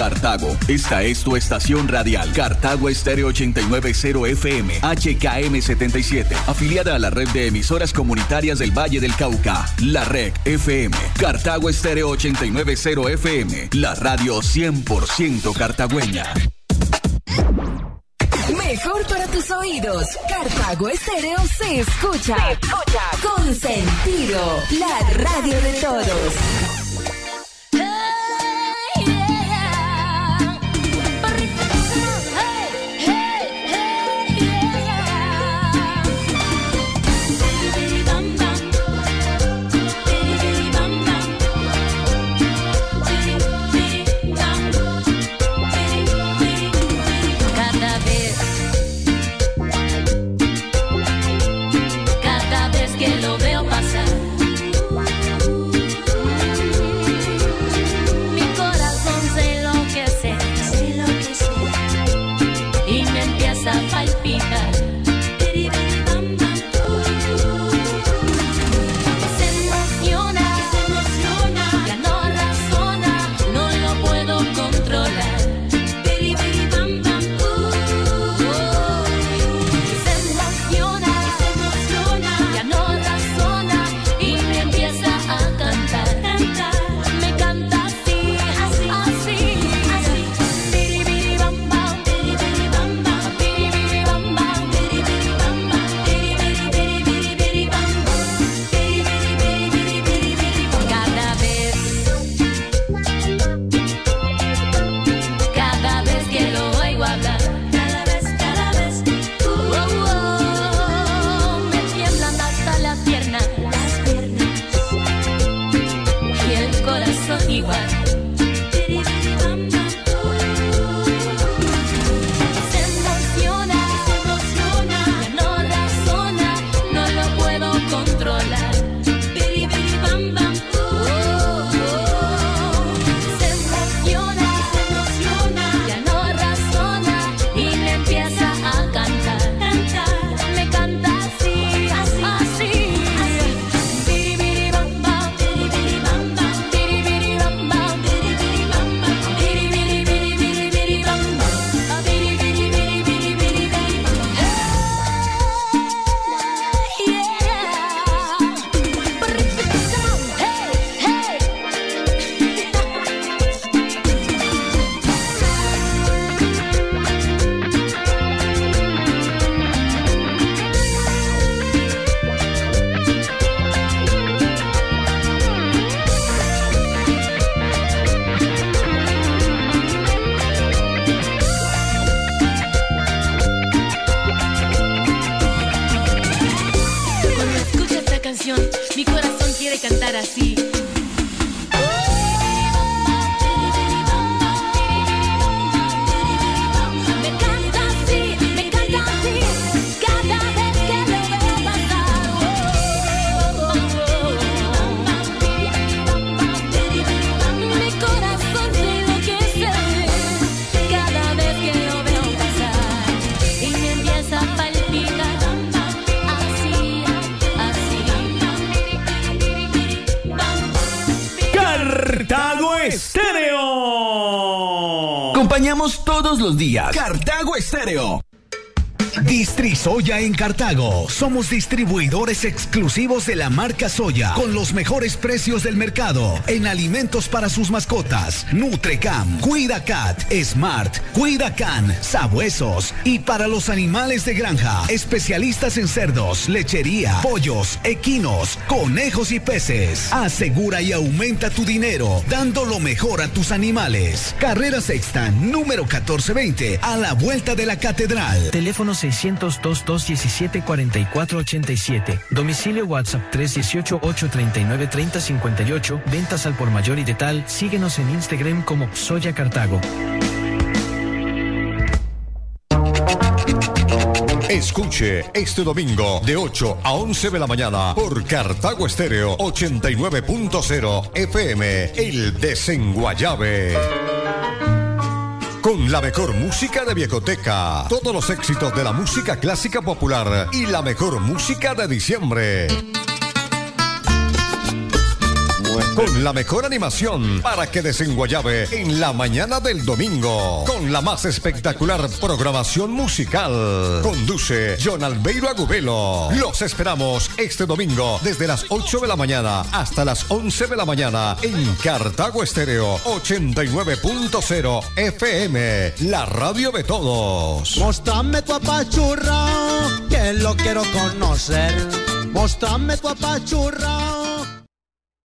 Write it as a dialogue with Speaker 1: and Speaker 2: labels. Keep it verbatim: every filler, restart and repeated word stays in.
Speaker 1: Cartago, esta es tu estación radial. Cartago Estéreo ochenta y nueve punto cero F M, H K M setenta y siete, afiliada a la red de emisoras comunitarias del Valle del Cauca. La Red F M. Cartago Estéreo ochenta y nueve punto cero F M, la radio cien por ciento cartagüeña.
Speaker 2: Mejor para tus oídos. Cartago Estéreo se escucha. Se escucha con sentido. La radio de todos.
Speaker 1: Todos los días. Cartago Estéreo.
Speaker 3: Distri Soya en Cartago. Somos distribuidores exclusivos de la marca Soya, con los mejores precios del mercado en alimentos para sus mascotas. Nutrecam, Cuidacat, Smart, Cuidacan, Sabuesos y para los animales de granja. Especialistas en cerdos, lechería, pollos, equinos, conejos y peces. Asegura y aumenta tu dinero, dando lo mejor a tus animales. Carrera Sexta, número catorce veinte, a la vuelta de la Catedral.
Speaker 4: Teléfono seiscientos dos, doscientos diecisiete, cuarenta y cuatro ochenta y siete. Domicilio WhatsApp tres dieciocho, ochocientos treinta y nueve, treinta cincuenta y ocho. Ventas al por mayor y de tal. Síguenos en Instagram como Soya Cartago.
Speaker 5: Escuche este domingo de ocho a once de la mañana por Cartago Estéreo ochenta y nueve punto cero F M, El Desenguayabe. Con la mejor música de Viejoteca, todos los éxitos de la música clásica popular y la mejor música de diciembre. Con la mejor animación para que desenguayabe en la mañana del domingo. Con la más espectacular programación musical. Conduce John Albeiro Agubelo. Los esperamos este domingo desde las ocho de la mañana hasta las once de la mañana en Cartago Estéreo ochenta y nueve punto cero F M, la radio de todos.
Speaker 6: Móstrame tu apachurrao, que lo quiero conocer. Móstrame tu apachurrao.